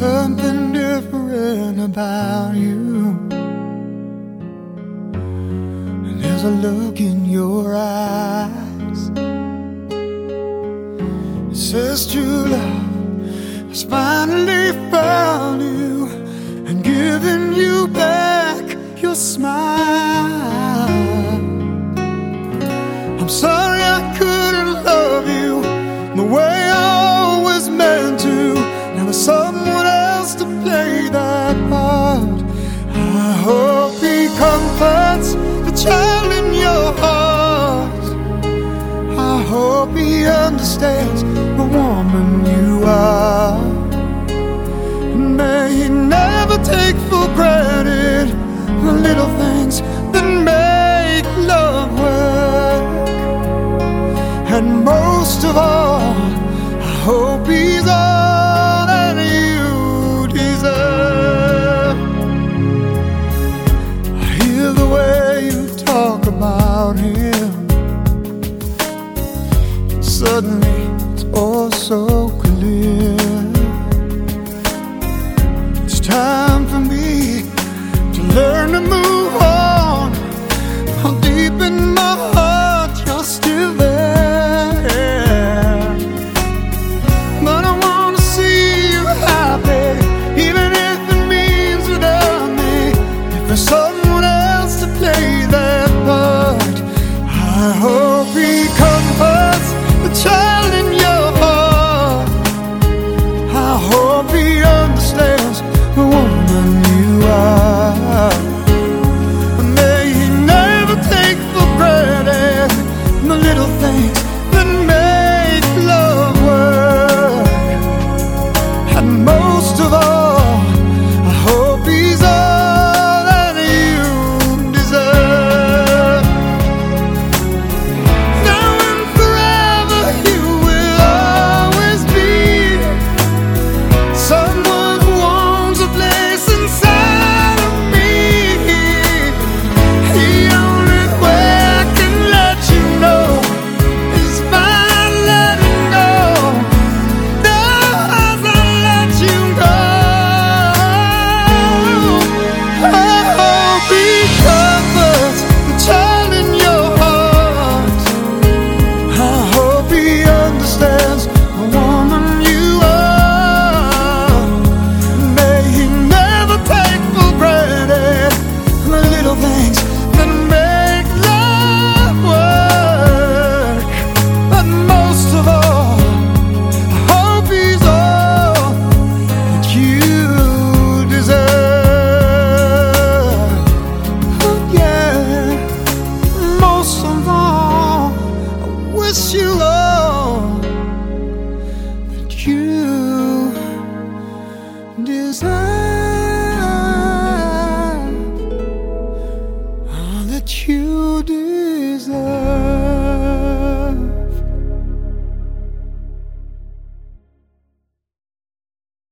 something different about you, and there's a look in your eyes. It says true love has finally found you and given you back your smile. I'm sorry I couldn't love you the way I always meant to. Now there's someone else to play that part. I hope he comforts the child in your heart. I hope he understands the woman you are. And may he never take for granted the little things that make love work. And most of all, I hope he's all that you deserve. I hear the way you talk about him, and suddenly it's all so clear.